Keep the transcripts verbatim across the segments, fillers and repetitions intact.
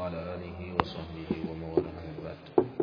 وعلى آله وصحبه ومن والاه بعد.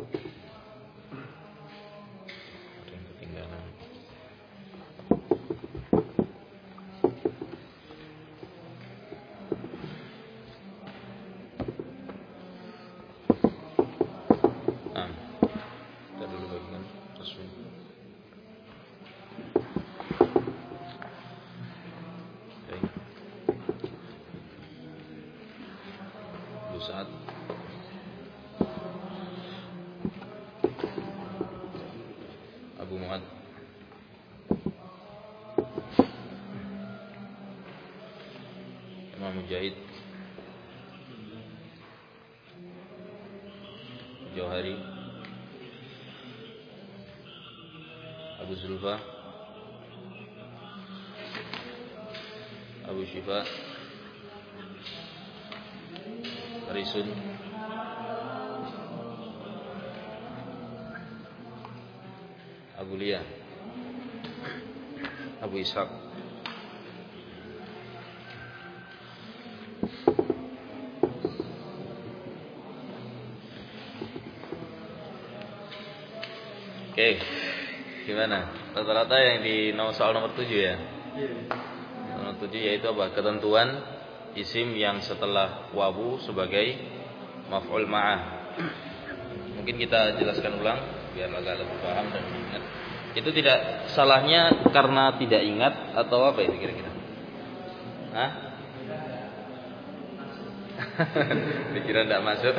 Mujahid, Johari, Abu Zulfa, Abu Syifa, Risun, Abu Lia, Abu Ishaq, oke, gimana? Rata-rata yang di soal nomor tujuh ya? Nomor tujuh yaitu apa? Ketentuan isim yang setelah wawu sebagai maf'ul ma'ah. Mungkin kita jelaskan ulang biar agak lebih paham dan ingat. Itu tidak salahnya karena tidak ingat atau apa itu kira-kira? Hah? Pikiran tidak masuk.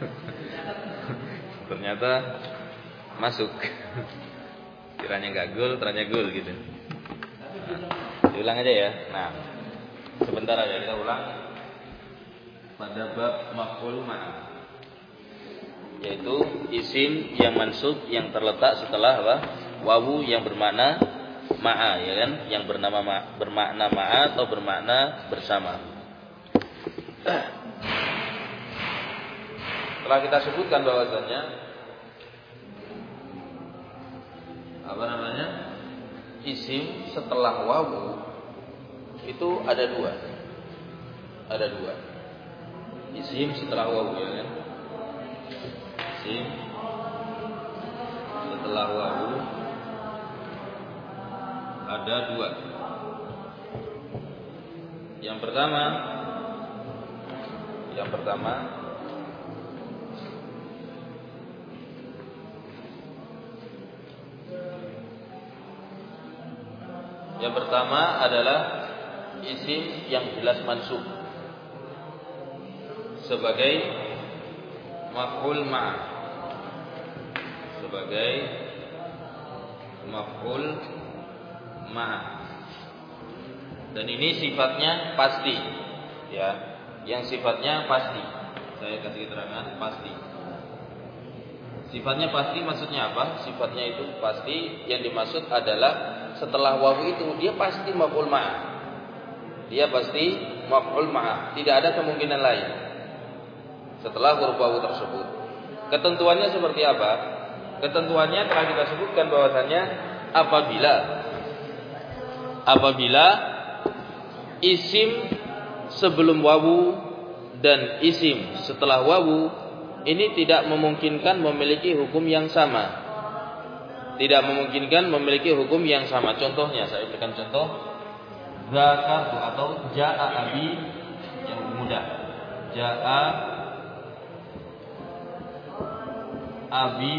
Ternyata masuk. Kiranya enggak gol, ternyata gol gitu. Nah, diulang aja ya. Nah, sebentar aja kita ulang pada bab maf'ul ma'ah, yaitu isim yang mansub yang terletak setelah apa? Wawu yang bermakna ma'a, ya kan? Yang bernama ma- bermakna ma'a atau bermakna bersama. Setelah kita sebutkan bahwasanya apa namanya, isim setelah wawu itu ada dua, ada dua isim setelah wawu, ya kan? Isim setelah wawu ada dua. Yang pertama, yang pertama Yang pertama adalah isim yang jelas mansub sebagai maf'ul ma'ah, sebagai maf'ul ma'ah. Dan ini sifatnya pasti, ya. Yang sifatnya pasti. Saya kasih keterangan pasti. Sifatnya pasti maksudnya apa? Sifatnya itu pasti, yang dimaksud adalah setelah wawu itu dia pasti maf'ul ma'ah. Dia pasti maf'ul ma'ah, tidak ada kemungkinan lain setelah huruf wawu tersebut. Ketentuannya seperti apa? Ketentuannya telah kita sebutkan bahwasannya apabila apabila isim sebelum wawu dan isim setelah wawu ini tidak memungkinkan memiliki hukum yang sama. Tidak memungkinkan memiliki hukum yang sama. Contohnya, saya berikan contoh. Zakartu atau ja'a abi, yang mudah. Ja'a abi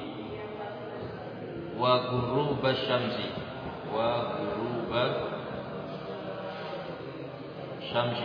wa ghurubasy syamsi. Wa ghurubasy syamsi.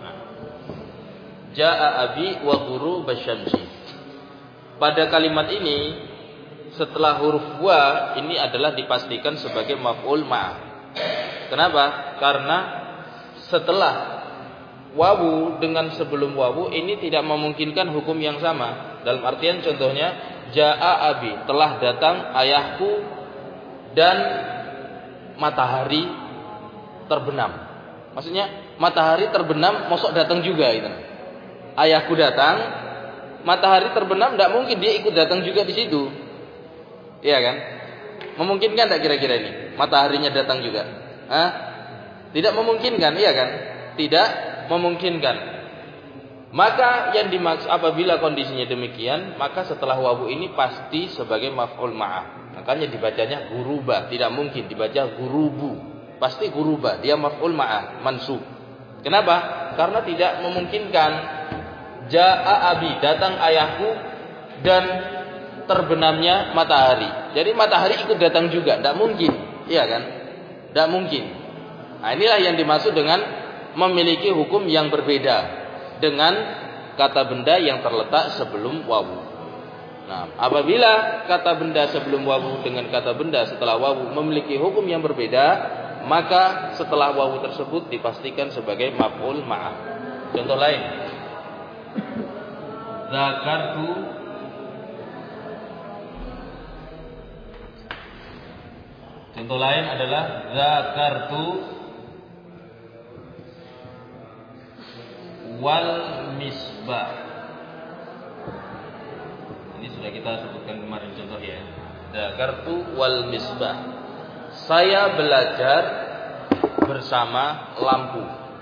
Ja'a abi wa ghurubasy syamsi. Pada kalimat ini setelah huruf wa ini adalah dipastikan sebagai maf'ul ma'ah. Kenapa? Karena setelah wawu dengan sebelum wawu ini tidak memungkinkan hukum yang sama. Dalam artian contohnya ja'a abi, telah datang ayahku dan matahari terbenam. Maksudnya matahari terbenam mosok datang juga gitu. Ayahku datang, matahari terbenam, tidak mungkin dia ikut datang juga di situ. Iya kan? Memungkinkan tak kira-kira ini? Mataharinya datang juga. Hah? Tidak memungkinkan, iya kan? Tidak memungkinkan. Maka yang dimaksud apabila kondisinya demikian, maka setelah wawu ini pasti sebagai maf'ul ma'ah. Makanya dibacanya guruba, tidak mungkin dibaca gurubu. Pasti guruba, dia maf'ul ma'ah, mansub. Kenapa? Karena tidak memungkinkan ja'a abi, datang ayahku dan terbenamnya matahari. Jadi matahari ikut datang juga, tidak mungkin, iya kan? Tidak mungkin. Nah, inilah yang dimaksud dengan memiliki hukum yang berbeda dengan kata benda yang terletak sebelum wawu. Nah, apabila kata benda sebelum wawu dengan kata benda setelah wawu memiliki hukum yang berbeda, maka setelah wawu tersebut dipastikan sebagai maf'ul ma'ah. Contoh lain. Zakartu Contoh lain adalah zakartu wal misbah. Ini sudah kita sebutkan kemarin contoh ya. Zakartu wal misbah. Saya belajar bersama lampu.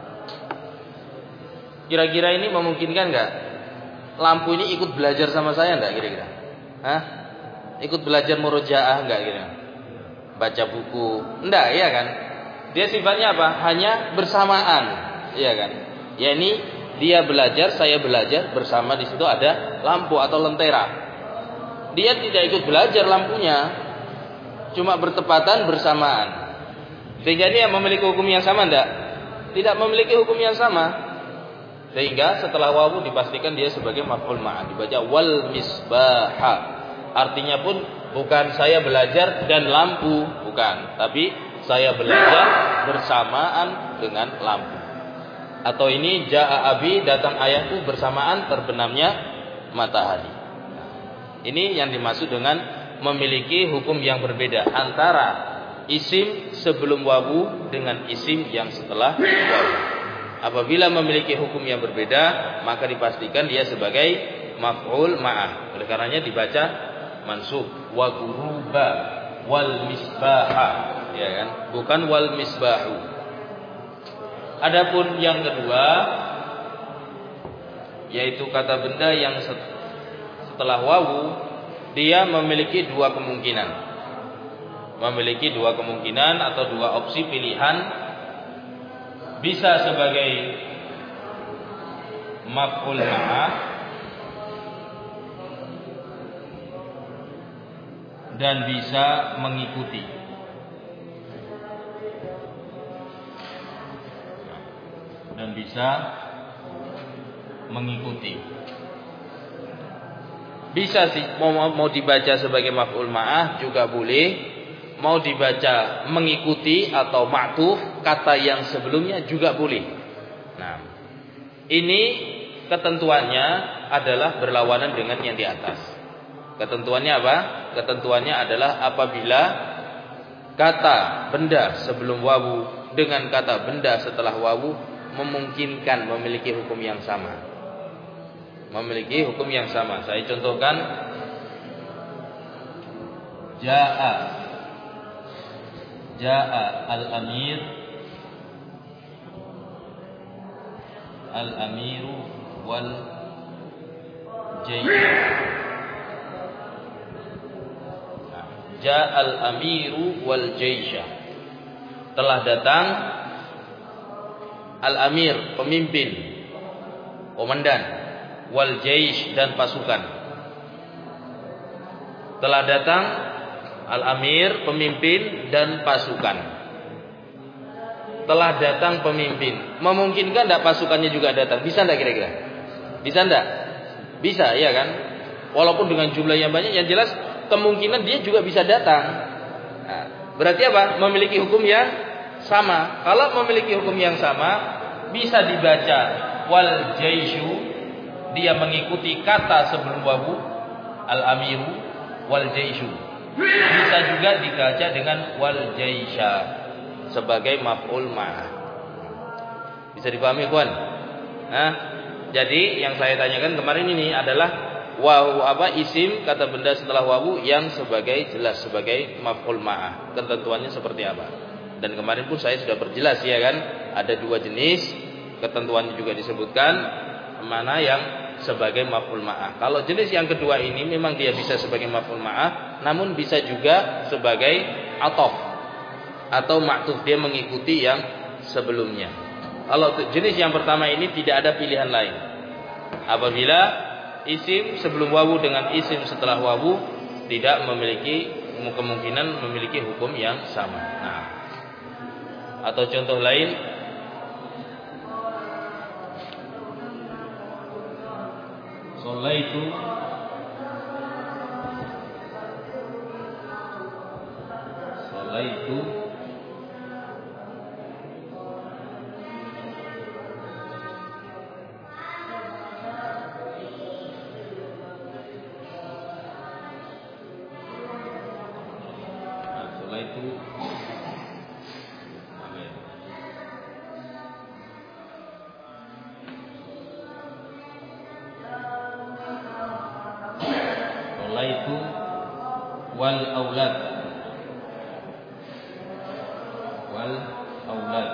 Kira-kira ini memungkinkan enggak? Lampu ini ikut belajar sama saya enggak kira-kira? Hah? Ikut belajar murojaah enggak kira-kira? Baca buku. Enggak, iya kan? Dia sifatnya apa? Hanya bersamaan, iya kan? Ya ini dia belajar, saya belajar bersama, di situ ada lampu atau lentera. Dia tidak ikut belajar lampunya, cuma bertepatan bersamaan. Sehingga dia memiliki hukum yang sama enggak? Tidak memiliki hukum yang sama. Sehingga setelah wawu dipastikan dia sebagai maf'ul ma'ah, dibaca wal misbaha. Artinya pun bukan saya belajar dan lampu, bukan, tapi saya belajar bersamaan dengan lampu. Atau ini ja'a abi, datang ayahku bersamaan terbenamnya matahari. Ini yang dimaksud dengan memiliki hukum yang berbeda antara isim sebelum wawu dengan isim yang setelah wawu. Apabila memiliki hukum yang berbeda, maka dipastikan dia sebagai maf'ul ma'ah. Oleh karenanya dibaca mansub wa guruba wal misbaha, ya kan? Bukan wal misbahu. Adapun yang kedua, yaitu kata benda yang setelah wawu, dia memiliki dua kemungkinan. Memiliki dua kemungkinan atau dua opsi pilihan. Bisa sebagai maf'ul ma'ah dan bisa mengikuti. Dan bisa mengikuti. Bisa sih mau mau dibaca sebagai maf'ul ma'ah juga boleh. Mau dibaca mengikuti atau ma'tuf kata yang sebelumnya juga boleh. Nah, ini ketentuannya adalah berlawanan dengan yang di atas. Ketentuannya apa? Ketentuannya adalah apabila kata benda sebelum wawu dengan kata benda setelah wawu memungkinkan memiliki hukum yang sama. Memiliki hukum yang sama. Saya contohkan Ja'a Ja'a al-amir Al-amiru wal jaysh. Ja'a al-amiru wal jaysh. Telah datang al-amir, pemimpin, komandan, wal jaysh, dan pasukan. Telah datang al-amir, pemimpin, dan pasukan. Telah datang pemimpin. Memungkinkan tidak pasukannya juga datang? Bisa tidak kira-kira? Bisa tidak? Bisa, ya kan? Walaupun dengan jumlah yang banyak, yang jelas kemungkinan dia juga bisa datang. Nah, berarti apa? Memiliki hukum yang sama. Kalau memiliki hukum yang sama, bisa dibaca wal jaishu, dia mengikuti kata sebelum wawu, al-amiru wal jaishu. Bisa juga dibaca dengan wal jaisha sebagai maf'ul ma'ah. Bisa dipahami, kawan? Nah, jadi yang saya tanyakan kemarin ini adalah wawu apa isim kata benda setelah wawu yang sebagai jelas sebagai maf'ul ma'ah. Ketentuannya seperti apa? Dan kemarin pun saya sudah perjelas, ya kan? Ada dua jenis, ketentuannya juga disebutkan. mana yang sebagai maf'ul ma'ah. Kalau jenis yang kedua ini memang dia bisa sebagai maf'ul ma'ah, namun bisa juga sebagai ataf atau ma'tuf, dia mengikuti yang sebelumnya. Kalau jenis yang pertama ini tidak ada pilihan lain. Apabila isim sebelum wawu dengan isim setelah wawu tidak memiliki kemungkinan memiliki hukum yang sama. Nah, atau contoh lain, Sholaitu Sholaitu nah, Sholaitu Sholaitu wal aulad wal aulad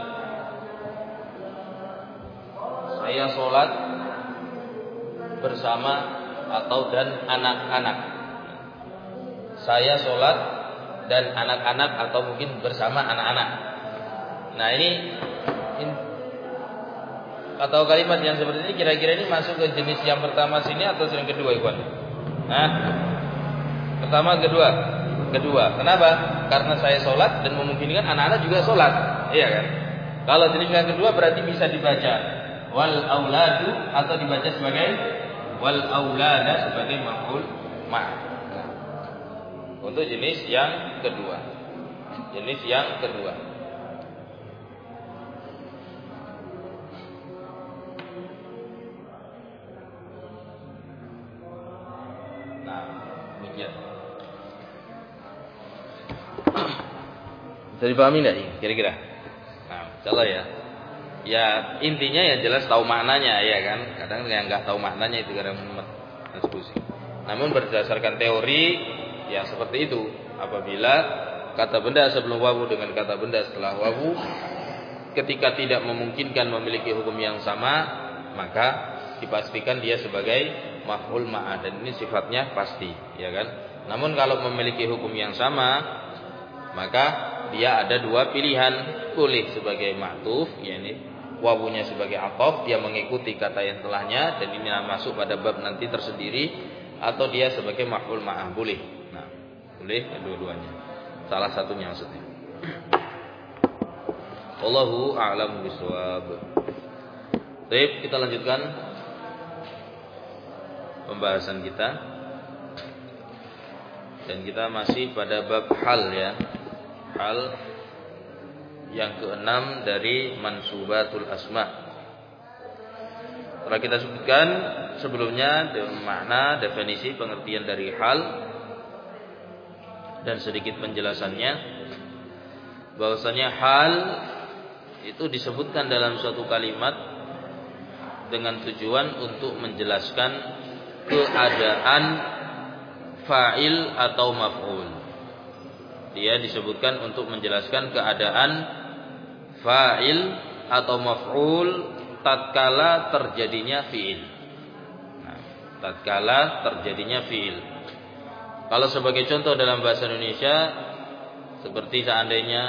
saya sholat bersama atau dan anak-anak. Saya sholat dan anak-anak atau mungkin bersama anak-anak. Nah ini in, atau kalimat yang seperti ini kira-kira ini masuk ke jenis yang pertama sini atau yang kedua, Ikhwan? Nah, pertama, kedua, kedua. Kenapa? Karena saya sholat dan memungkinkan anak-anak juga sholat, iya kan? Kalau jenis yang kedua berarti bisa dibaca wal auladu atau dibaca sebagai wal aulada sebagai maf'ul ma'. Untuk jenis yang kedua, jenis yang kedua. Nah, demikian. Bisa dipahami enggak ini kira-kira? Nah, insyaallah ya. Ya, intinya yang jelas tahu maknanya ya kan. Kadang yang enggak tahu maknanya itu kadang diskusi. Namun berdasarkan teori yang seperti itu, apabila kata benda sebelum wawu dengan kata benda setelah wawu ketika tidak memungkinkan memiliki hukum yang sama, maka dipastikan dia sebagai maf'ul ma'ah dan ini sifatnya pasti, ya kan? Namun kalau memiliki hukum yang sama, maka dia ada dua pilihan, boleh sebagai ma'tuf, yakni wawunya sebagai ataf, dia mengikuti kata yang telahnya dan ini masuk pada bab nanti tersendiri, atau dia sebagai maf'ul ma'ah, boleh. Nah, boleh kedua-duanya. Salah satunya maksudnya. Wallahu a'lam bishawab. Baik, kita lanjutkan pembahasan kita. Dan kita masih pada bab hal ya. Hal yang keenam dari mansubatul asma. Telah kita sebutkan sebelumnya makna, definisi, pengertian dari hal dan sedikit penjelasannya, bahwasanya hal itu disebutkan dalam suatu kalimat dengan tujuan untuk menjelaskan keadaan fa'il atau maf'ul. Dia disebutkan untuk menjelaskan keadaan fa'il atau maf'ul tatkala terjadinya fi'il. Nah, tatkala terjadinya fi'il. Kalau sebagai contoh dalam bahasa Indonesia, seperti seandainya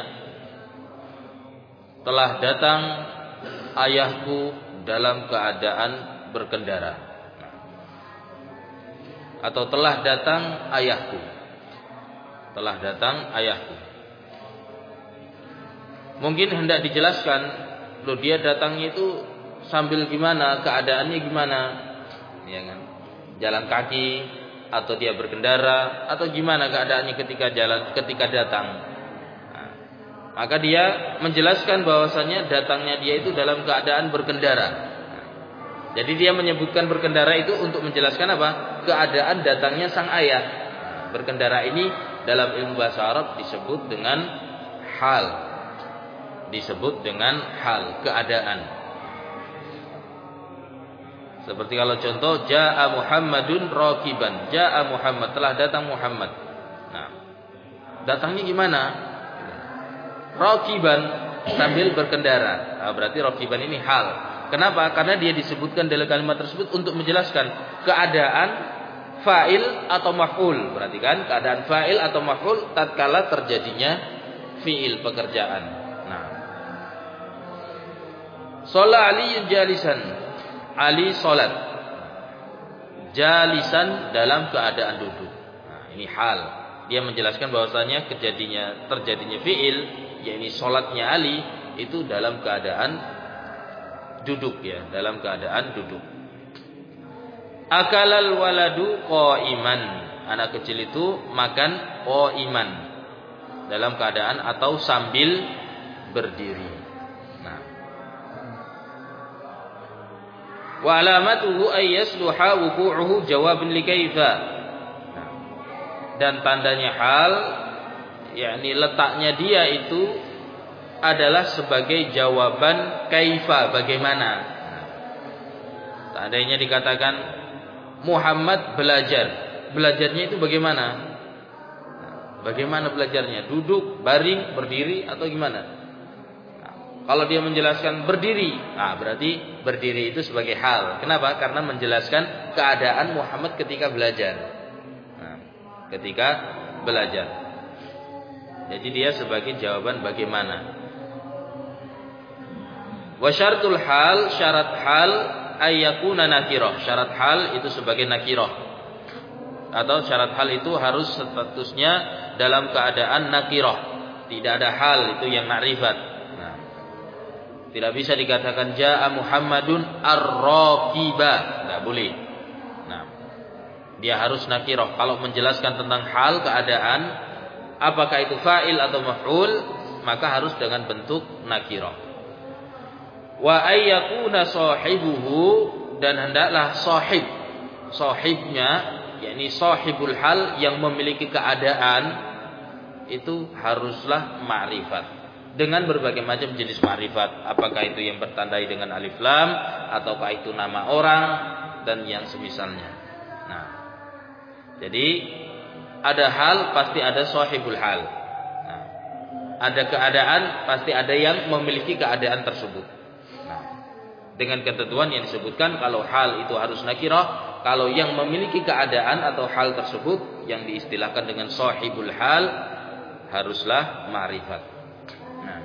telah datang ayahku dalam keadaan berkendara, atau telah datang ayahku, telah datang ayahku. Mungkin hendak dijelaskan, loh dia datangnya itu sambil gimana, keadaannya gimana, ya kan? Jalan kaki atau dia berkendara atau gimana keadaannya ketika jalan, ketika datang. Nah, maka dia menjelaskan bahwasannya datangnya dia itu dalam keadaan berkendara. Nah, jadi dia menyebutkan berkendara itu untuk menjelaskan apa? Keadaan datangnya sang ayah. Nah, berkendara ini dalam ilmu bahasa Arab disebut dengan hal. Disebut dengan hal, keadaan. Seperti kalau contoh jaa Muhammadun raqiban, jaa Muhammad, telah datang Muhammad. Nah, datangnya gimana? Raqiban, sambil berkendara. Nah, berarti raqiban ini hal. Kenapa? Karena dia disebutkan dalam kalimat tersebut untuk menjelaskan keadaan fa'il atau maf'ul. Perhatikan, keadaan fa'il atau maf'ul tatkala terjadinya fi'il pekerjaan. Nah. Shalla Ali jalisan. Ali salat. Jalisan dalam keadaan duduk. Nah, ini hal. Dia menjelaskan bahwasanya kejadinya terjadinya fi'il, yakni salatnya Ali itu dalam keadaan duduk ya, dalam keadaan duduk. Akalal waladu qa'iman. Anak kecil itu makan qa'iman, dalam keadaan atau sambil berdiri. Nah. Wa alamatuhu ay yasluha wuqu'uhu jawabun li kaifa. Nah. Dan tandanya hal, yakni letaknya dia itu adalah sebagai jawaban kaifa, bagaimana. Nah. Seandainya dikatakan Muhammad belajar, belajarnya itu bagaimana? Nah, bagaimana belajarnya? Duduk, baring, berdiri, atau gimana? Nah, kalau dia menjelaskan berdiri, nah berarti berdiri itu sebagai hal. Kenapa? Karena menjelaskan keadaan Muhammad ketika belajar. Nah, ketika belajar. Jadi dia sebagai jawaban bagaimana. Wa syaratul hal, syarat hal ayyakuna nakirah. Syarat hal itu sebagai nakirah. Atau syarat hal itu harus statusnya dalam keadaan nakirah. Tidak ada hal itu yang ma'rifat. Nah, tidak bisa dikatakan jaa Muhammadun ar-raqiba, enggak boleh. Nah, dia harus nakirah. Kalau menjelaskan tentang hal keadaan, apakah itu fa'il atau maf'ul, maka harus dengan bentuk nakirah. Wa ayyakuna sahibuhu, dan hendaklah sahib, sahibnya, yakni sahibul hal yang memiliki keadaan itu haruslah ma'rifat dengan berbagai macam jenis ma'rifat. Apakah itu yang bertandai dengan alif lam, ataukah itu nama orang dan yang semisalnya. Nah, jadi ada hal pasti ada sahibul hal. Nah, ada keadaan pasti ada yang memiliki keadaan tersebut. Dengan ketentuan yang disebutkan, kalau hal itu harus nakirah, kalau yang memiliki keadaan atau hal tersebut yang diistilahkan dengan sahibul hal haruslah ma'rifat. Nah.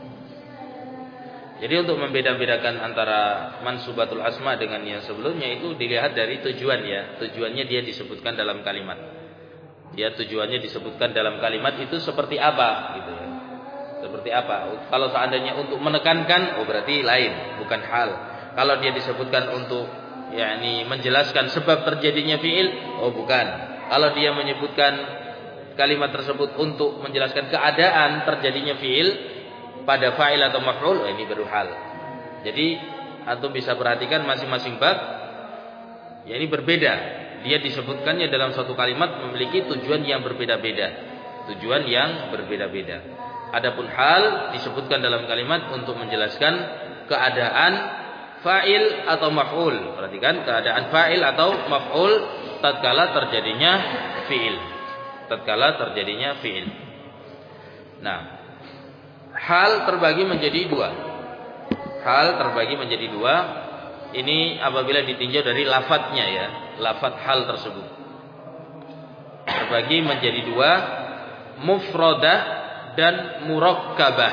Jadi untuk membeda-bedakan antara mansubatul asma dengan yang sebelumnya itu dilihat dari tujuan ya. Tujuannya dia disebutkan dalam kalimat. Dia tujuannya disebutkan dalam kalimat itu seperti apa gitu ya. Seperti apa? Kalau seandainya untuk menekankan, oh berarti lain, bukan hal. Kalau dia disebutkan untuk yakni menjelaskan sebab terjadinya fiil, oh bukan. Kalau dia menyebutkan kalimat tersebut untuk menjelaskan keadaan terjadinya fiil pada fa'il atau maf'ul, oh ini baru hal. Jadi antum bisa perhatikan masing-masing bab ya ini berbeda. Dia disebutkannya dalam suatu kalimat memiliki tujuan yang berbeda-beda. Tujuan yang berbeda-beda. Adapun hal disebutkan dalam kalimat untuk menjelaskan keadaan fa'il atau maf'ul. Perhatikan, keadaan fa'il atau maf'ul tatkala terjadinya fi'il. Tatkala terjadinya fi'il. Nah, hal terbagi menjadi dua. Hal terbagi menjadi dua. Ini apabila ditinjau dari lafadznya ya, lafadz hal tersebut. Terbagi menjadi dua, mufradah dan murakkabah.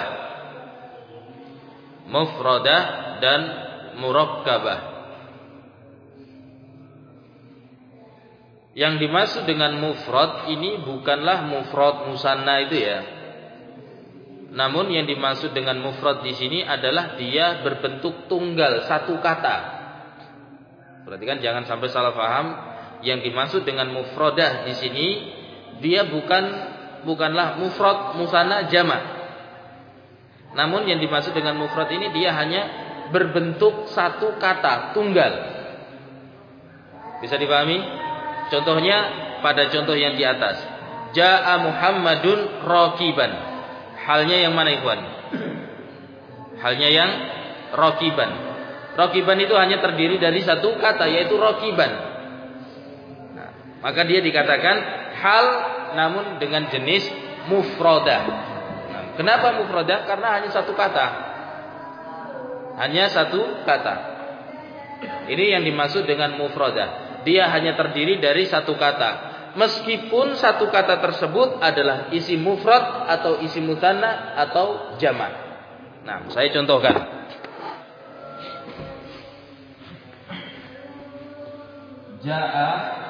Mufradah dan murakkabah. Yang dimaksud dengan mufrad ini bukanlah mufrad musanna itu ya. Namun yang dimaksud dengan mufrad di sini adalah dia berbentuk tunggal, satu kata. Perhatikan jangan sampai salah paham. Yang dimaksud dengan mufradah di sini dia bukan bukanlah mufrad musanna jamak. Namun yang dimaksud dengan mufrad ini dia hanya berbentuk satu kata, tunggal. Bisa dipahami? Contohnya pada contoh yang di atas. Jaa Muhammadun raqiban. Halnya yang mana ikhwan? Halnya yang raqiban. Raqiban itu hanya terdiri dari satu kata, yaitu raqiban. Nah, maka dia dikatakan hal namun dengan jenis mufradah. Nah, kenapa mufradah? Karena hanya satu kata. Hanya satu kata. Ini yang dimaksud dengan mufradah. Dia hanya terdiri dari satu kata. Meskipun satu kata tersebut adalah isim mufrad atau isim mutsanna atau jamak. Nah, saya contohkan. Ja'a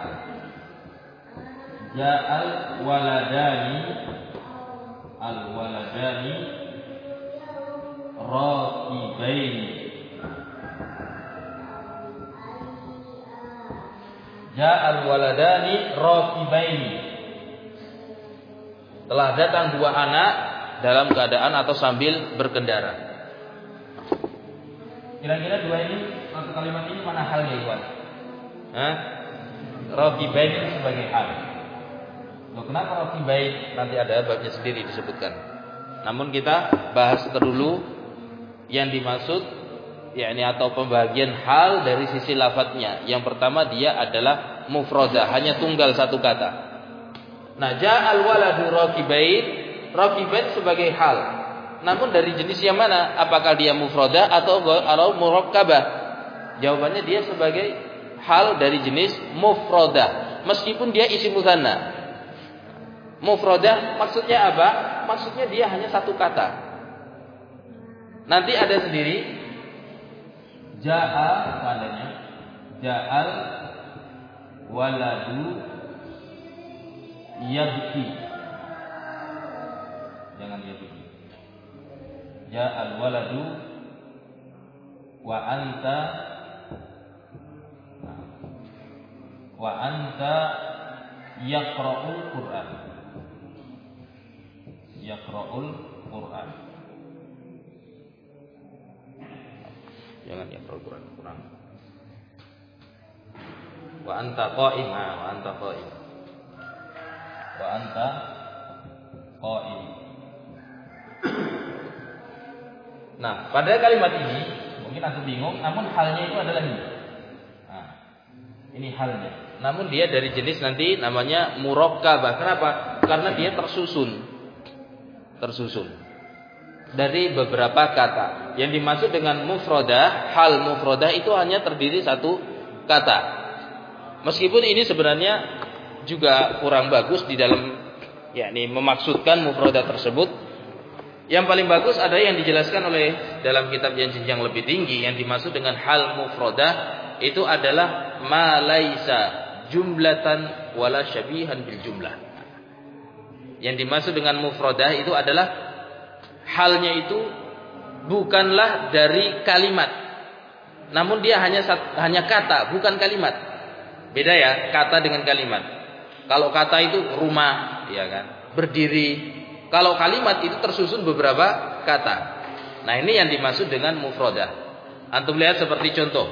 Ja'al waladani al-waladani raqibaini. Ja'al waladani raqibaini. Telah datang dua anak dalam keadaan atau sambil berkendara. Kira-kira dua ini, satu kalimat ini mana halnya, Iwan? Hah? Raqibaini sebagai hal. Loh, kenapa raqibain? Nanti ada babnya sendiri disebutkan. Namun kita bahas dulu yang dimaksud, yakni atau pembagian hal dari sisi lafadznya. Yang pertama, dia adalah mufradah, hanya tunggal satu kata. Nah, ja'al waladu raqibain, raqibain sebagai hal. Namun dari jenis yang mana? Apakah dia mufradah atau atau murakkabah? Jawabannya dia sebagai hal dari jenis mufradah, meskipun dia isim mutsanna. Mufradah maksudnya apa? Maksudnya dia hanya satu kata. Nanti ada sendiri. Ja'a padanya. Ja'al waladu yabki. Jangan yabki. Ja'al waladu wa anta wa anta yaqra'ul Qur'an. Yaqra'ul Qur'an. Jangan yaqra'ul Qur'an, kurang. Wa anta qa'im, wa anta qa'im. Wa anta qa'im. Nah, pada kalimat ini mungkin aku bingung, namun halnya itu adalah ini. Nah, ini halnya. Namun dia dari jenis nanti namanya murakkabah. Kenapa? Karena dia tersusun. Tersusun dari beberapa kata. Yang dimaksud dengan mufradah, hal mufradah itu hanya terdiri satu kata. Meskipun ini sebenarnya juga kurang bagus di dalam yakni memaksudkan mufradah tersebut. Yang paling bagus ada yang dijelaskan oleh dalam kitab yang jenjang lebih tinggi. Yang dimaksud dengan hal mufradah itu adalah ma laisa jumlatan wala syabihan bil jumlah. Yang dimaksud dengan mufradah itu adalah halnya itu bukanlah dari kalimat, namun dia hanya hanya kata, bukan kalimat. Beda ya, kata dengan kalimat. Kalau kata itu rumah, ya kan, berdiri. Kalau kalimat itu tersusun beberapa kata. Nah, ini yang dimaksud dengan mufradah. Antum lihat seperti contoh.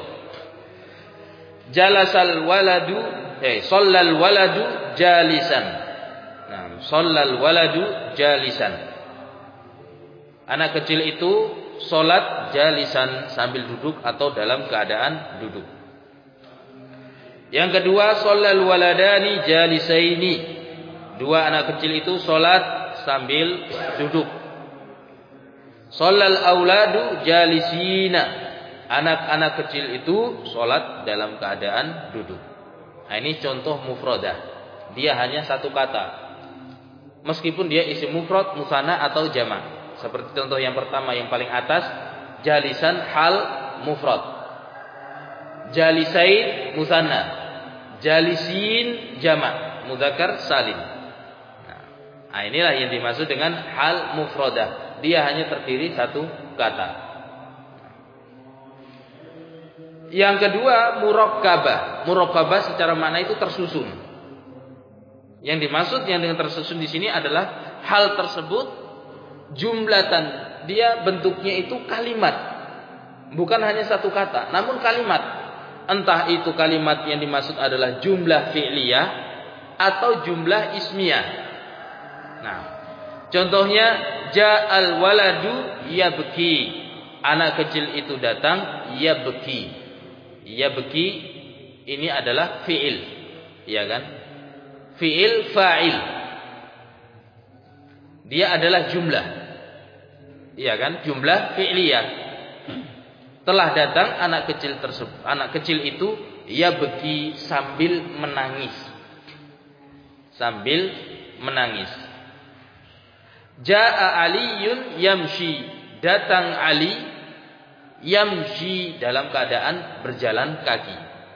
Jalasal waladu, eh, shallal waladu jalisan. Nah, shallal waladu jalisan. Anak kecil itu sholat jalisan, sambil duduk atau dalam keadaan duduk. Yang kedua, shallal waladani jalisaini. Dua anak kecil itu sholat sambil duduk. Shallal auladu jalisina. Anak-anak kecil itu sholat dalam keadaan duduk. Nah, ini contoh mufradah. Dia hanya satu kata. Meskipun dia isim mufrad, musanna atau jamak. Seperti contoh yang pertama yang paling atas, jalisan hal mufrad. Jalisain musanna. Jalisin jamak, mudzakkar salim. Nah, inilah yang dimaksud dengan hal mufradah. Dia hanya terdiri satu kata. Yang kedua, murakkabah. Murakkabah secara makna itu tersusun. Yang dimaksud yang dengan tersusun di sini adalah hal tersebut jumlatan, dia bentuknya itu kalimat, bukan hanya satu kata, namun kalimat. Entah itu kalimat yang dimaksud adalah jumlah fi'liyah atau jumlah ismiyah. Nah, contohnya ja'al waladu yabki. Anak kecil itu datang yabki. Yabki ini adalah fi'il, ya kan? Fi'il fa'il. Dia adalah jumlah. Iya kan? Jumlah fi'liyah. Telah datang anak kecil tersebut. Anak kecil itu ia beki sambil menangis. Sambil menangis. Ja'a Aliyun yamshi. Datang Ali yamshi dalam keadaan berjalan kaki.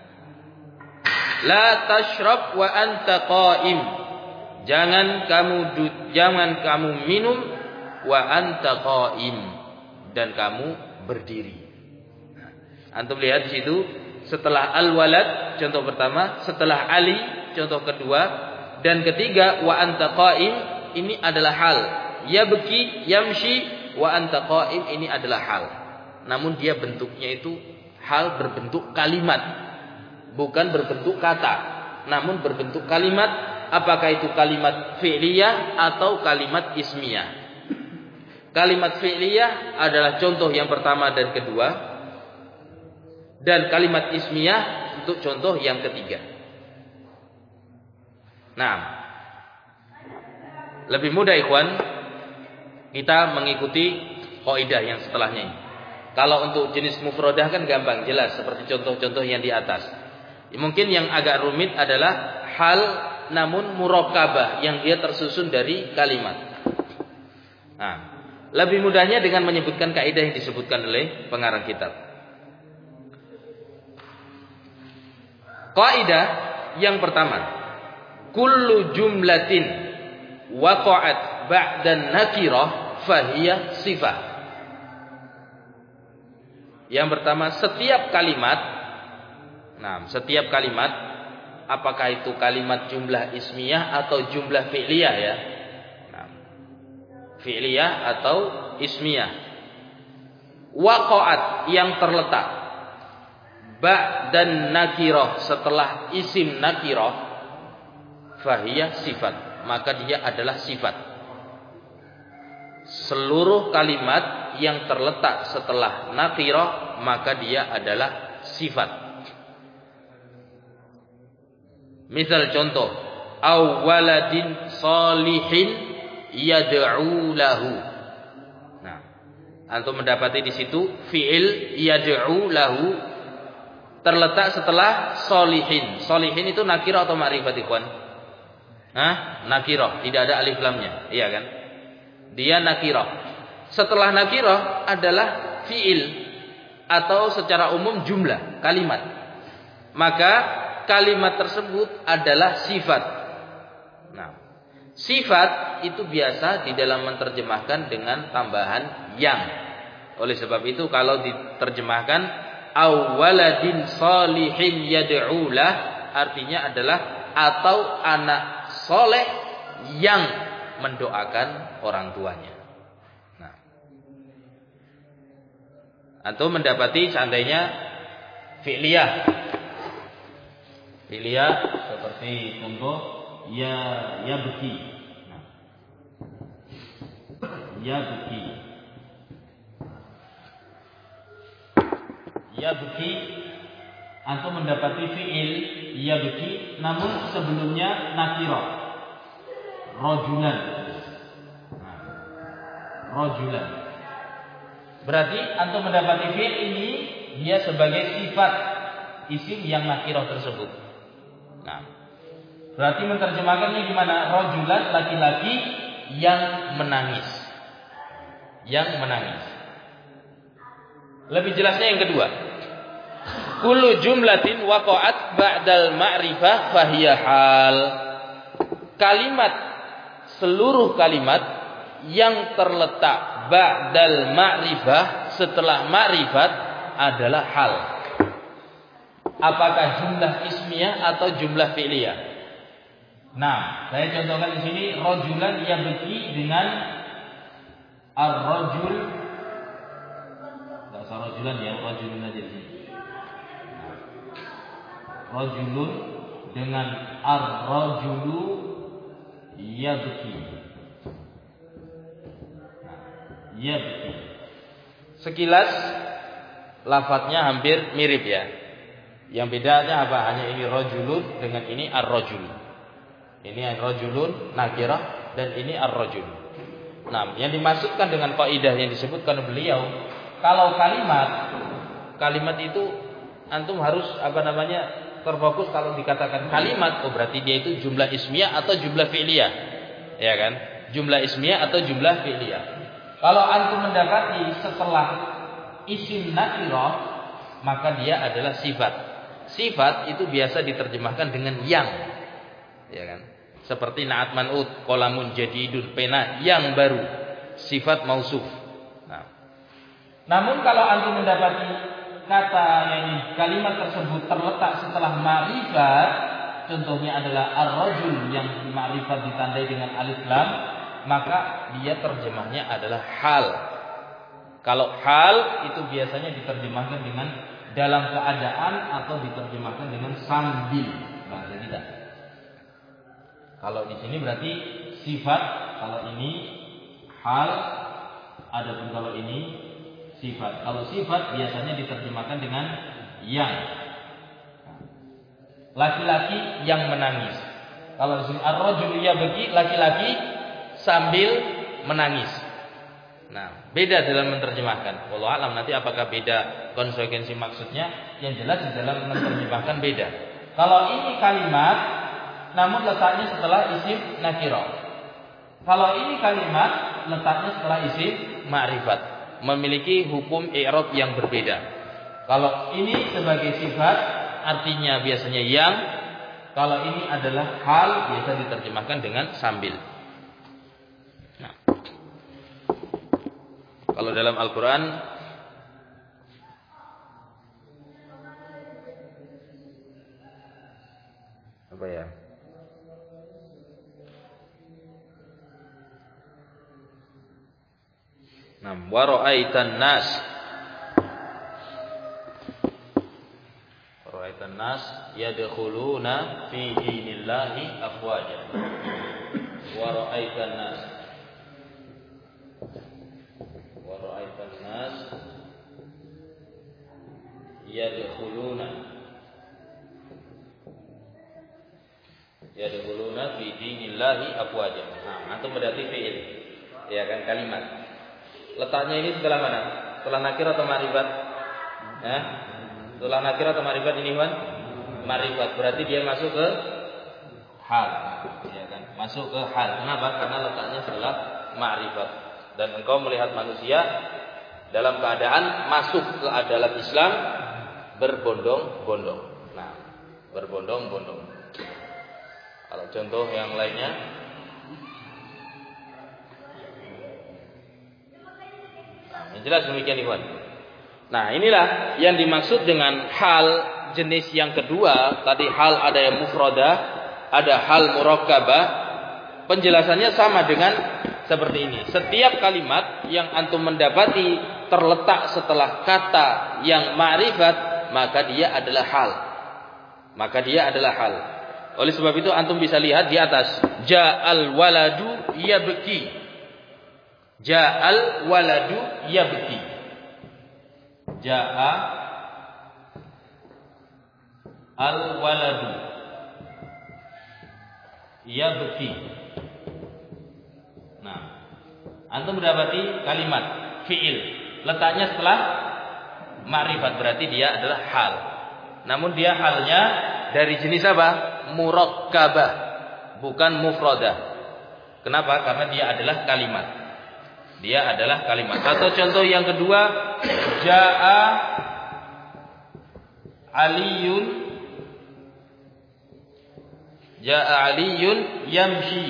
La tashrab wa anta qa'im. Jangan kamu jangan kamu minum wa anta qa'im, dan kamu berdiri. Antum lihat di situ, setelah al-walad contoh pertama, setelah Ali contoh kedua, dan ketiga wa anta qa'im ini adalah hal. Ya beki yamshi wa anta qa'im ini adalah hal. Namun dia bentuknya itu hal berbentuk kalimat. Bukan berbentuk kata, namun berbentuk kalimat. Apakah itu kalimat fi'liyah atau kalimat ismiyah? Kalimat fi'liyah adalah contoh yang pertama dan kedua, dan kalimat ismiyah untuk contoh yang ketiga. Nah, lebih mudah ikhwan kita mengikuti kaidah yang setelahnya ini. Kalau untuk jenis mufradah kan gampang, jelas seperti contoh-contoh yang di atas. Mungkin yang agak rumit adalah hal namun murakkabah yang dia tersusun dari kalimat. Nah, lebih mudahnya dengan menyebutkan kaidah yang disebutkan oleh pengarang kitab. Kaidah yang pertama, kullu jumlatin waqa'at ba'da nakirah fahiya sifah. Yang pertama, setiap kalimat, nah, setiap kalimat, apakah itu kalimat jumlah ismiyah atau jumlah fi'liyah ya? Nah, fi'liyah atau ismiyah. Waqa'at yang terletak ba'dan nakirah setelah isim nakirah fahiya sifat, maka dia adalah sifat. Seluruh kalimat yang terletak setelah nakirah maka dia adalah sifat. Misal contoh, awwaladin salihin yad'u lahu. Nah, antum mendapati di situ fi'il yad'u lahu terletak setelah solihin. Solihin itu nakirah atau ma'rifat ikhwan? Hah? Nakirah, tidak ada alif lamnya. Iya kan? Dia nakirah. Setelah nakirah adalah fi'il atau secara umum jumlah kalimat. Maka kalimat tersebut adalah sifat. Nah, sifat itu biasa di dalam menerjemahkan dengan tambahan yang. Oleh sebab itu kalau diterjemahkan awwaladin salihin yad'ulah, artinya adalah atau anak soleh yang mendoakan orang tuanya. Nah, antum mendapati seandainya fi'liyah, fi'liyah seperti contoh ya ya beki, nah, ya beki, ya beki, antum mendapati fi'il ya beki, namun sebelumnya nakirah, rojulan, nah, rojulan. Berarti antum mendapati fi'il ini dia sebagai sifat isim yang nakirah tersebut. Nah, berarti menerjemahkannya gimana? Rojulan, laki-laki yang menangis, yang menangis. Lebih jelasnya yang kedua, kullu jumlatin waqa'at ba'dal ma'rifah fahiya hal. Kalimat, seluruh kalimat yang terletak ba'dal ma'rifah, setelah ma'rifat adalah hal. Apakah jumlah ismiyah atau jumlah fi'liyah? Nah, saya contohkan di sini rojulan yang beki dengan ar-rajul. Enggak usah rojulan ya, rajulun aja di sini. Rajulun dengan ar-rajulu yabki. Nah, yabki. Sekilas lafadznya hampir mirip ya. Yang bedanya apa? Hanya ini rajulun dengan ini ar-rajul. Ini ar-rajulun nakirah dan ini ar-rajul. Nah, yang dimaksudkan dengan kaidah yang disebutkan beliau, kalau kalimat kalimat itu antum harus apa namanya terfokus kalau dikatakan kalimat, oh berarti dia itu jumlah ismiyah atau jumlah fi'liyah, ya kan? Jumlah ismiyah atau jumlah fi'liyah. Kalau antum mendapati setelah isim nakirah, maka dia adalah sifat. Sifat itu biasa diterjemahkan dengan yang, ya kan? Seperti na'at man'ut, qalamun jadidun, pena yang baru, sifat mausuf. Nah. Namun kalau antum mendapati kata yang kalimat tersebut terletak setelah ma'rifat, contohnya adalah ar-rajul yang ma'rifat ditandai dengan alif lam, maka dia terjemahnya adalah hal. Kalau hal itu biasanya diterjemahkan dengan dalam keadaan atau diterjemahkan dengan sambil bahasa kita. Kalau di sini berarti sifat, kalau ini hal, adapun kalau ini sifat. Kalau sifat biasanya diterjemahkan dengan yang. Laki-laki yang menangis. Kalau di sini ar-rajul yabki, laki-laki sambil menangis. Nah, beda dalam menerjemahkan. Wallahu alam, nanti apakah beda konsekuensi maksudnya? Yang jelas di dalam menerjemahkan beda. Kalau ini kalimat namun letaknya setelah isim nakirah. Kalau ini kalimat letaknya setelah isim ma'rifat, memiliki hukum i'rab yang berbeda. Kalau ini sebagai sifat artinya biasanya yang, kalau ini adalah hal biasa diterjemahkan dengan sambil. Nah, kalau dalam Al-Quran apa ya? Nam wa ra'aitan nas. Ra'aitan nas yadkhuluna fi dinillahi afwaja. Wa ra'aitan nas. Wa ra'aitan nas yadkhuluna yadkhuluna fi dinillahi afwaja. Nah, antum berarti fi'il. Ya kan, kalimat. Letaknya ini setelah mana? Setelah nakir atau ma'rifat? Ya? Setelah nakir atau ma'rifat ini, Wan? Ma'rifat. Berarti dia masuk ke hal. Ya kan? Masuk ke hal. Kenapa? Karena letaknya setelah ma'rifat. Dan engkau melihat manusia dalam keadaan masuk ke adalah Islam berbondong-bondong. Nah, berbondong-bondong. Kalau contoh yang lainnya, jelas demikian, Ikhwan. Nah, inilah yang dimaksud dengan hal jenis yang kedua. Tadi hal ada yang mufradah, ada hal murakkabah. Penjelasannya sama dengan seperti ini. Setiap kalimat yang antum mendapati terletak setelah kata yang ma'rifat, maka dia adalah hal. Maka dia adalah hal. Oleh sebab itu antum bisa lihat di atas, ja'al waladu yabki. Ja'al waladu yabki. Ja'a al waladu yabki. Nah, antum mendapati kalimat fi'il letaknya setelah ma'rifat, berarti dia adalah hal. Namun dia halnya dari jenis apa? Murakkabah, bukan mufradah. Kenapa? Karena dia adalah kalimat. Dia adalah kalimat. Atau contoh yang kedua, Ja'a Aliyun Ja'a Aliyun yamshi.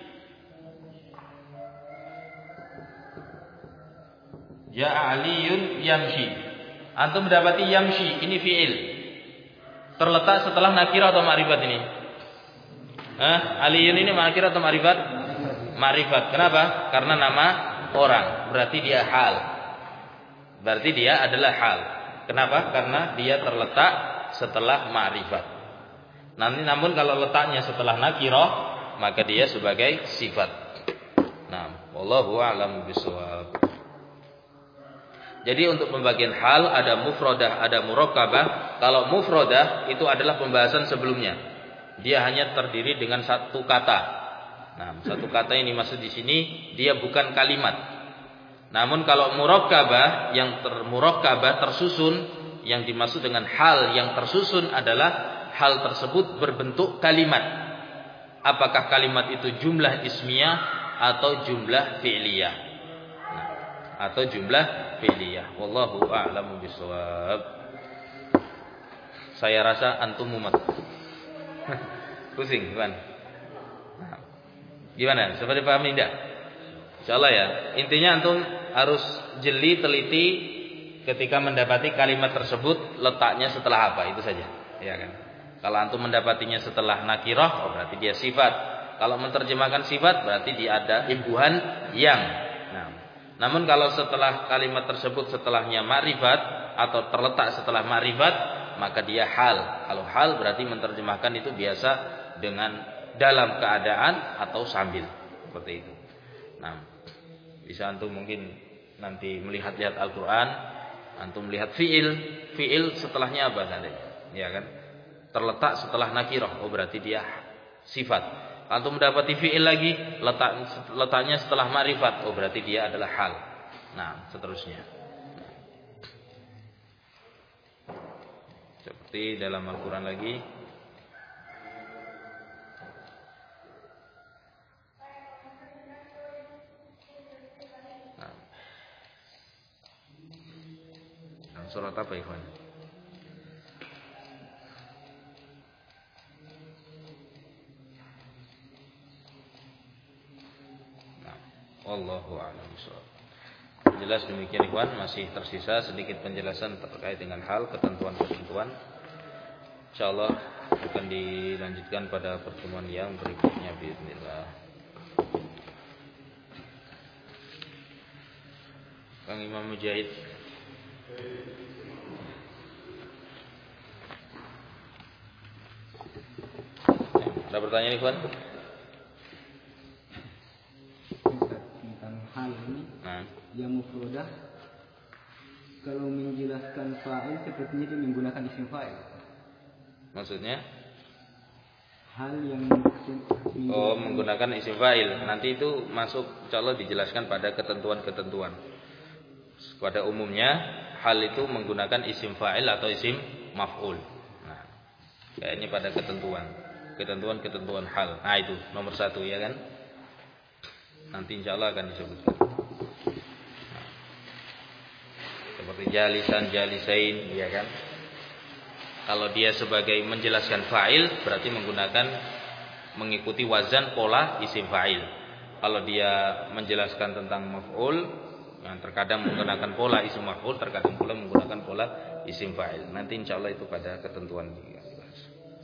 Ja'a Aliyun yamshi. Antum mendapati yamshi, ini fi'il. Terletak setelah nakirah atau ma'rifat ini? Hah? Aliyun ini nakirah atau ma'rifat? Ma'rifat. Kenapa? Karena nama orang, berarti dia hal. Berarti dia adalah hal. Kenapa? Karena dia terletak setelah ma'rifat. Nanti namun kalau letaknya setelah nakirah, maka dia sebagai sifat. Nah, wallahu a'lam bishawab. Jadi untuk pembagian hal ada mufradah, ada murakkabah. Kalau mufradah itu adalah pembahasan sebelumnya. Dia hanya terdiri dengan satu kata. Nah, satu kata yang dimaksud di sini dia bukan kalimat. Namun kalau murakkabah, yang termurakkabah tersusun yang dimaksud dengan hal yang tersusun adalah hal tersebut berbentuk kalimat. Apakah kalimat itu jumlah ismiyah atau jumlah fi'liyah? Nah, atau jumlah fi'liyah. Wallahu a'lamu bishawab. Saya rasa antum mumet. Pusing, bukan? Gimana? Seperti paham tidak? Insyaallah ya. Intinya antum harus jeli teliti ketika mendapati kalimat tersebut letaknya setelah apa, itu saja, ya kan? Kalau antum mendapatinya setelah nakirah, oh berarti dia sifat. Kalau menerjemahkan sifat, berarti dia ada imbuhan yang. Nah, namun kalau setelah kalimat tersebut setelahnya ma'rifat atau terletak setelah ma'rifat, maka dia hal. Kalau hal berarti menerjemahkan itu biasa dengan dalam keadaan atau sambil, seperti itu. Nah, bisa antum mungkin nanti melihat-lihat Al-Quran, antum melihat fi'il, fi'il setelahnya apa seandainya, ya kan? Terletak setelah nakirah, oh berarti dia sifat. Antum mendapati fi'il lagi, letak letaknya setelah ma'rifat, oh berarti dia adalah hal. Nah, seterusnya. Seperti dalam Al-Quran lagi. Surat apa ikhwan? Nah, wallahu a'lam bishawab. Jelas demikian ikhwan, masih tersisa sedikit penjelasan terkait dengan hal ketentuan-ketentuan. Insyaallah akan dilanjutkan pada pertemuan yang berikutnya bismillah. Kang Imam Mujahid. Ada pertanyaan ikhwan? Tentang hal ini, nah. yang mufradah kalau menjelaskan fa'il sepertinya itu menggunakan isim fa'il. Maksudnya? Hal yang oh menggunakan isim fa'il. Nanti itu masuk insyaallah dijelaskan pada ketentuan-ketentuan. Pada umumnya hal itu menggunakan isim fa'il atau isim maf'ul. Nah, kayak ini pada ketentuan, ketentuan-ketentuan hal. Nah itu nomor satu ya kan. Nanti insyaallah akan disebutkan. Nah, seperti jalisan, jalisain, ya kan. Kalau dia sebagai menjelaskan fa'il berarti menggunakan mengikuti wazan pola isim fa'il. Kalau dia menjelaskan tentang maf'ul, yang terkadang menggunakan pola isim maf'ul, terkadang pula menggunakan pola isim fa'il. Nanti insyaallah itu pada ketentuan yang dibahas.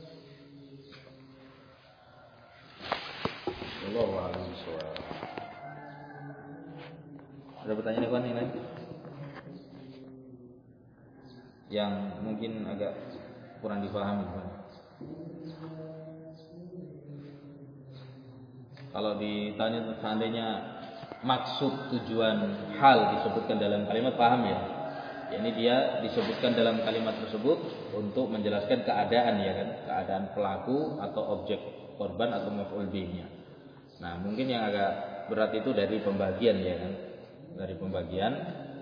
Allahu a'lam bishawab. Ada pertanyaan ikhwan yang lain? Yang mungkin agak kurang dipahami, Pak. Kalau ditanya seandainya maksud tujuan hal disebutkan dalam kalimat, paham ya? Ini dia disebutkan dalam kalimat tersebut untuk menjelaskan keadaan, ya kan? Keadaan pelaku atau objek korban atau maf'ul bihnya. Nah, mungkin yang agak berat itu dari pembagian, ya kan? Dari pembagian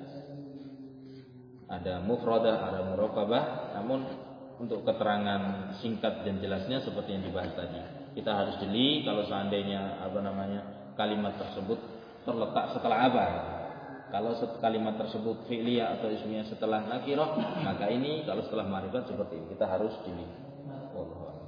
ada mufradah, ada muraqabah. Namun untuk keterangan singkat dan jelasnya seperti yang dibahas tadi, kita harus jeli kalau seandainya apa namanya kalimat tersebut terletak setelah apa. Kalau kalimat tersebut fi'liyah atau ismiyah setelah nakirah, maka ini kalau setelah ma'rifat seperti ini kita harus jeli. Wallahu a'lam.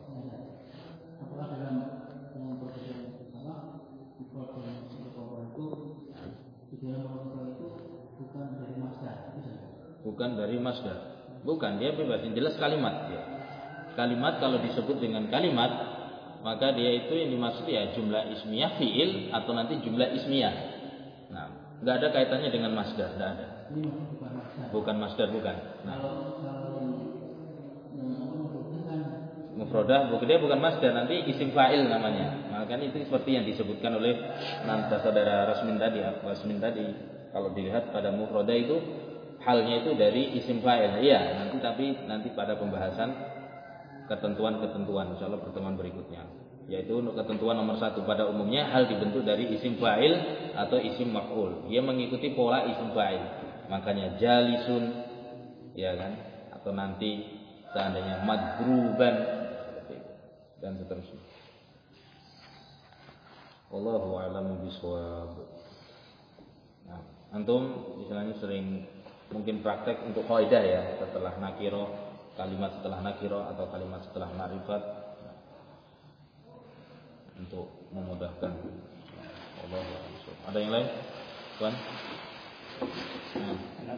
Bukan dari masdar. Bukan, dia bebas, yang jelas kalimat ya. Kalimat kalau disebut dengan kalimat, maka dia itu yang dimaksud ya jumlah ismiyah fi'il atau nanti jumlah ismiyah. Nah, enggak ada kaitannya dengan masdar, enggak ada. Bukan masdar, bukan. Nah. Mufradah, bukan dia bukan masdar, nanti isim fa'il namanya. Maka itu seperti yang disebutkan oleh nanti saudara Rasmin tadi, Rasmin tadi. Kalau dilihat pada mufradah itu halnya itu dari isim fa'il. Iya, nanti tapi nanti pada pembahasan ketentuan-ketentuan insyaallah pertemuan berikutnya. Yaitu untuk ketentuan nomor satu, pada umumnya hal dibentuk dari isim fa'il atau isim maf'ul. Ia mengikuti pola isim fa'il. Makanya jalisun, ya kan? Atau atau nanti seandainya madruban dan seterusnya. Wallahu a'lamu bishawab. Nah, antum misalnya sering mungkin praktek untuk kaidah ya, setelah nakiro, kalimat setelah nakiro atau kalimat setelah ma'rifat untuk memudahkan. Wallahu a'lam. Ada yang lain? Tuan? Nah.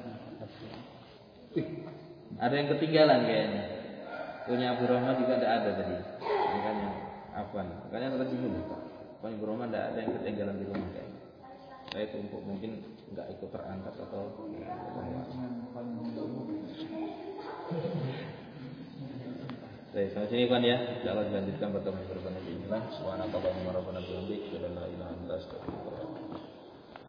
Ada yang ketinggalan kayaknya. Punya Abu Rahman juga tidak ada tadi. Makanya apa? Makanya tadi dulu. Punya Abu Rahman tidak ada yang ketinggalan di rumah kayaknya. Saya itu untuk mungkin nggak ikut terangkat atau Baik, sampai sini kan ya. Insyaallah dilanjutkan pertemuan berikutnya. Bismillah. Subhanakallahumma rabbana bihamdika, la ilaha illa anta astaghfiruka wa atubu ilaik.